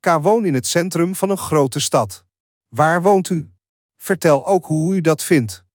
woon in het centrum van een grote stad. Waar woont u? Vertel ook hoe u dat vindt.